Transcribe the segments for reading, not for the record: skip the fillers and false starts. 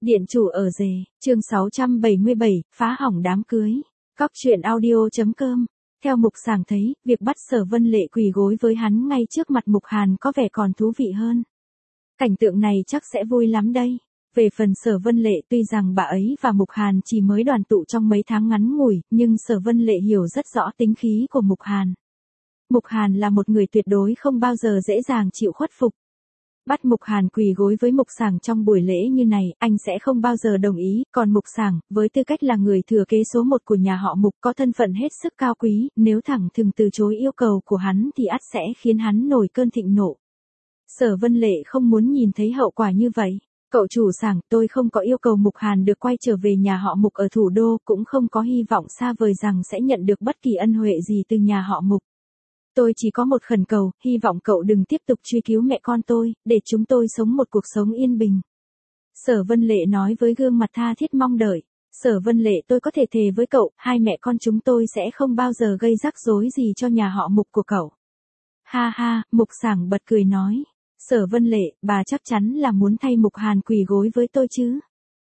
Điện chủ ở rể, chương 677, phá hỏng đám cưới. Cóc truyện audio.com. Theo Mục Sảng thấy, việc bắt Sở Vân Lệ quỳ gối với hắn ngay trước mặt Mục Hàn có vẻ còn thú vị hơn. Cảnh tượng này chắc sẽ vui lắm đây. Về phần Sở Vân Lệ, tuy rằng bà ấy và Mục Hàn chỉ mới đoàn tụ trong mấy tháng ngắn ngủi, nhưng Sở Vân Lệ hiểu rất rõ tính khí của Mục Hàn. Mục Hàn là một người tuyệt đối không bao giờ dễ dàng chịu khuất phục. Bắt Mục Hàn quỳ gối với Mục Sảng trong buổi lễ như này, anh sẽ không bao giờ đồng ý, còn Mục Sảng, với tư cách là người thừa kế số 1 của nhà họ Mục có thân phận hết sức cao quý, nếu thẳng thừng từ chối yêu cầu của hắn thì ắt sẽ khiến hắn nổi cơn thịnh nộ. Sở Vân Lệ không muốn nhìn thấy hậu quả như vậy. Cậu chủ Sảng, tôi không có yêu cầu Mục Hàn được quay trở về nhà họ Mục ở thủ đô, cũng không có hy vọng xa vời rằng sẽ nhận được bất kỳ ân huệ gì từ nhà họ Mục. Tôi chỉ có một khẩn cầu, hy vọng cậu đừng tiếp tục truy cứu mẹ con tôi, để chúng tôi sống một cuộc sống yên bình. Sở Vân Lệ nói với gương mặt tha thiết mong đợi. Sở Vân Lệ, tôi có thể thề với cậu, hai mẹ con chúng tôi sẽ không bao giờ gây rắc rối gì cho nhà họ Mục của cậu. Ha ha, Mục Sảng bật cười nói. Sở Vân Lệ, bà chắc chắn là muốn thay Mục Hàn quỳ gối với tôi chứ.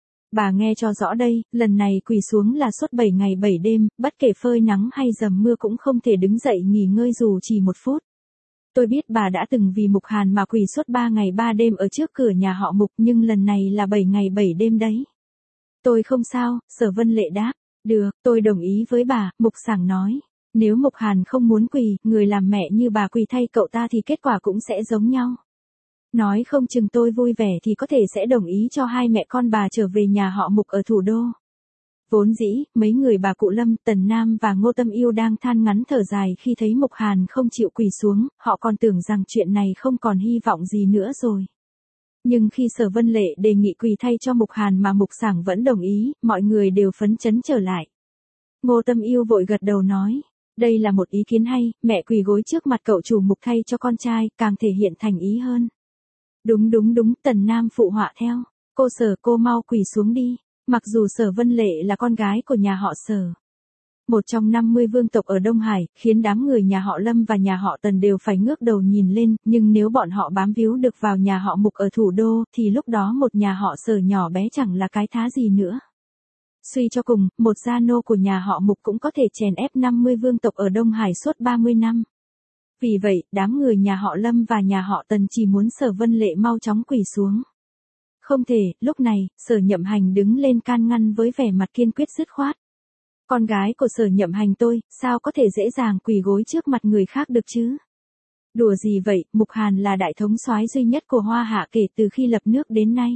Bà nghe cho rõ đây, lần này quỳ xuống là suốt 7 ngày 7 đêm, bất kể phơi nắng hay dầm mưa cũng không thể đứng dậy nghỉ ngơi dù chỉ một phút. Tôi biết bà đã từng vì Mục Hàn mà quỳ suốt 3 ngày 3 đêm ở trước cửa nhà họ Mục, nhưng lần này là 7 ngày 7 đêm đấy. Tôi không sao, Sở Vân Lệ đáp. Được, tôi đồng ý với bà, Mục Sảng nói. Nếu Mục Hàn không muốn quỳ, người làm mẹ như bà quỳ thay cậu ta thì kết quả cũng sẽ giống nhau. Nói không chừng tôi vui vẻ thì có thể sẽ đồng ý cho hai mẹ con bà trở về nhà họ Mục ở thủ đô. Vốn dĩ, mấy người bà cụ Lâm, Tần Nam và Ngô Tâm Yêu đang than ngắn thở dài khi thấy Mục Hàn không chịu quỳ xuống, họ còn tưởng rằng chuyện này không còn hy vọng gì nữa rồi. Nhưng khi Sở Vân Lệ đề nghị quỳ thay cho Mục Hàn mà Mục Sảng vẫn đồng ý, mọi người đều phấn chấn trở lại. Ngô Tâm Yêu vội gật đầu nói, đây là một ý kiến hay, mẹ quỳ gối trước mặt cậu chủ Mục thay cho con trai, càng thể hiện thành ý hơn. Đúng, Tần Nam phụ họa theo. Cô Sở, cô mau quỳ xuống đi. Mặc dù Sở Vân Lệ là con gái của nhà họ Sở, một trong 50 vương tộc ở Đông Hải, khiến đám người nhà họ Lâm và nhà họ Tần đều phải ngước đầu nhìn lên, nhưng nếu bọn họ bám víu được vào nhà họ Mục ở thủ đô, thì lúc đó một nhà họ Sở nhỏ bé chẳng là cái thá gì nữa. Suy cho cùng, một gia nô của nhà họ Mục cũng có thể chèn ép 50 vương tộc ở Đông Hải suốt 30 năm. Vì vậy, đám người nhà họ Lâm và nhà họ Tần chỉ muốn Sở Vân Lệ mau chóng quỳ xuống. Không thể, lúc này, Sở Nhậm Hành đứng lên can ngăn với vẻ mặt kiên quyết dứt khoát. Con gái của Sở Nhậm Hành tôi, sao có thể dễ dàng quỳ gối trước mặt người khác được chứ? Đùa gì vậy, Mục Hàn là đại thống soái duy nhất của Hoa Hạ kể từ khi lập nước đến nay.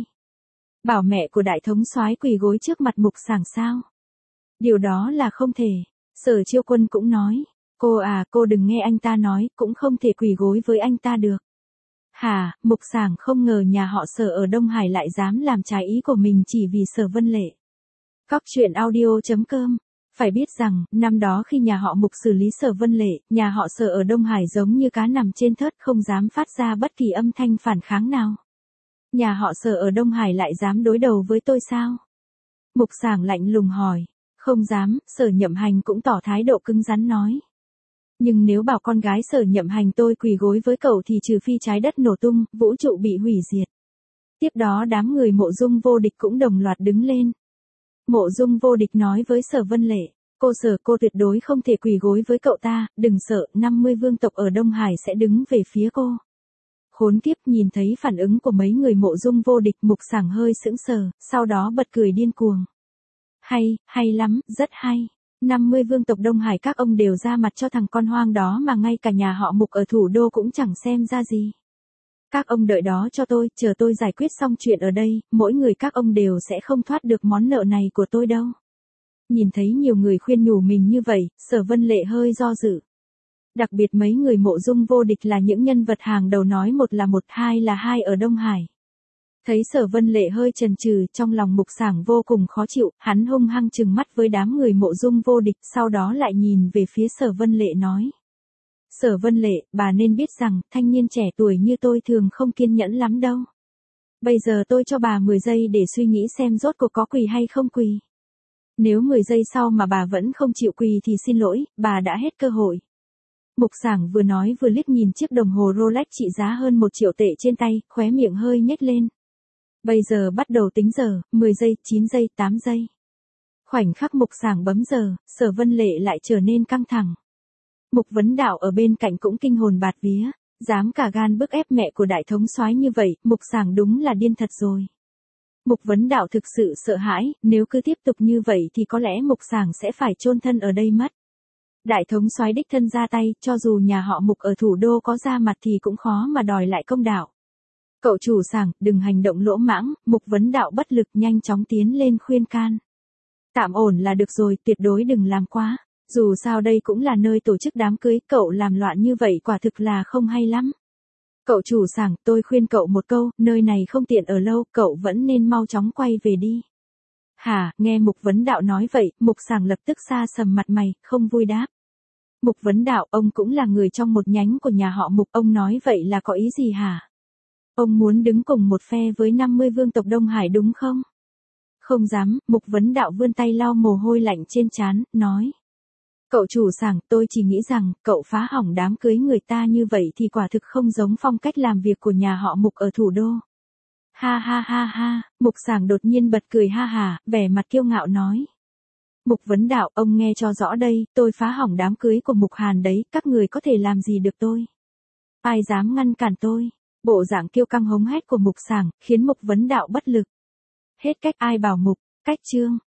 Bảo mẹ của đại thống soái quỳ gối trước mặt Mục Sảng sao? Điều đó là không thể. Sở Chiêu Quân cũng nói. Cô đừng nghe anh ta nói, cũng không thể quỳ gối với anh ta được. Hả, Mục Sảng không ngờ nhà họ Sở ở Đông Hải lại dám làm trái ý của mình chỉ vì Sở Vân Lệ. Cóc truyện audio.com. Phải biết rằng, năm đó khi nhà họ Mục xử lý Sở Vân Lệ, nhà họ Sở ở Đông Hải giống như cá nằm trên thớt không dám phát ra bất kỳ âm thanh phản kháng nào. Nhà họ Sở ở Đông Hải lại dám đối đầu với tôi sao? Mục Sảng lạnh lùng hỏi. Không dám, Sở Nhậm Hành cũng tỏ thái độ cứng rắn nói. Nhưng nếu bảo con gái Sở Nhậm Hành tôi quỳ gối với cậu thì trừ phi trái đất nổ tung, vũ trụ bị hủy diệt. Tiếp đó đám người Mộ Dung Vô Địch cũng đồng loạt đứng lên. Mộ Dung Vô Địch nói với Sở Vân Lệ, cô Sở, cô tuyệt đối không thể quỳ gối với cậu ta, đừng sợ, 50 vương tộc ở Đông Hải sẽ đứng về phía cô. Khốn kiếp, nhìn thấy phản ứng của mấy người Mộ Dung Vô Địch, Mục Sảng hơi sững sờ, sau đó bật cười điên cuồng. Hay lắm, rất hay. 50 vương tộc Đông Hải các ông đều ra mặt cho thằng con hoang đó mà ngay cả nhà họ Mục ở thủ đô cũng chẳng xem ra gì. Các ông đợi đó cho tôi, chờ tôi giải quyết xong chuyện ở đây, mỗi người các ông đều sẽ không thoát được món nợ này của tôi đâu. Nhìn thấy nhiều người khuyên nhủ mình như vậy, Sở Vân Lệ hơi do dự. Đặc biệt mấy người Mộ Dung Vô Địch là những nhân vật hàng đầu nói một là một, hai là hai ở Đông Hải. Thấy Sở Vân Lệ hơi chần chừ, trong lòng Mục Sảng vô cùng khó chịu, hắn hung hăng trừng mắt với đám người Mộ Dung Vô Địch, sau đó lại nhìn về phía Sở Vân Lệ nói. Sở Vân Lệ, bà nên biết rằng, thanh niên trẻ tuổi như tôi thường không kiên nhẫn lắm đâu. Bây giờ tôi cho bà 10 giây để suy nghĩ xem rốt cuộc có quỳ hay không quỳ. Nếu 10 giây sau mà bà vẫn không chịu quỳ thì xin lỗi, bà đã hết cơ hội. Mục Sảng vừa nói vừa liếc nhìn chiếc đồng hồ Rolex trị giá hơn 1 triệu tệ trên tay, khóe miệng hơi nhếch lên. Bây giờ bắt đầu tính giờ, 10 giây, 9 giây, 8 giây. Khoảnh khắc Mục Sảng bấm giờ, Sở Vân Lệ lại trở nên căng thẳng. Mục Vấn Đạo ở bên cạnh cũng kinh hồn bạt vía, dám cả gan bức ép mẹ của đại thống soái như vậy, Mục Sảng đúng là điên thật rồi. Mục Vấn Đạo thực sự sợ hãi, nếu cứ tiếp tục như vậy thì có lẽ Mục Sảng sẽ phải chôn thân ở đây mất. Đại thống soái đích thân ra tay, cho dù nhà họ Mục ở thủ đô có ra mặt thì cũng khó mà đòi lại công đạo. Cậu chủ Sảng, đừng hành động lỗ mãng, Mục Vấn Đạo bất lực nhanh chóng tiến lên khuyên can. Tạm ổn là được rồi, tuyệt đối đừng làm quá. Dù sao đây cũng là nơi tổ chức đám cưới, cậu làm loạn như vậy quả thực là không hay lắm. Cậu chủ Sảng, tôi khuyên cậu một câu, nơi này không tiện ở lâu, cậu vẫn nên mau chóng quay về đi. Hả, nghe Mục Vấn Đạo nói vậy, Mục Sảng lập tức xa sầm mặt mày, không vui đáp. Mục Vấn Đạo, ông cũng là người trong một nhánh của nhà họ Mục, ông nói vậy là có ý gì hả? Ông muốn đứng cùng một phe với 50 vương tộc Đông Hải đúng không? Không dám, Mục Vấn Đạo vươn tay lau mồ hôi lạnh trên trán, nói. Cậu chủ Sảng, tôi chỉ nghĩ rằng, cậu phá hỏng đám cưới người ta như vậy thì quả thực không giống phong cách làm việc của nhà họ Mục ở thủ đô. Ha ha ha ha, Mục Sảng đột nhiên bật cười ha hà, vẻ mặt kiêu ngạo nói. Mục Vấn Đạo, ông nghe cho rõ đây, tôi phá hỏng đám cưới của Mục Hàn đấy, các người có thể làm gì được tôi? Ai dám ngăn cản tôi? Bộ dạng kiêu căng hống hét của Mục Sảng, khiến Mục Vấn Đạo bất lực. Hết cách ai bảo Mục, cách chương.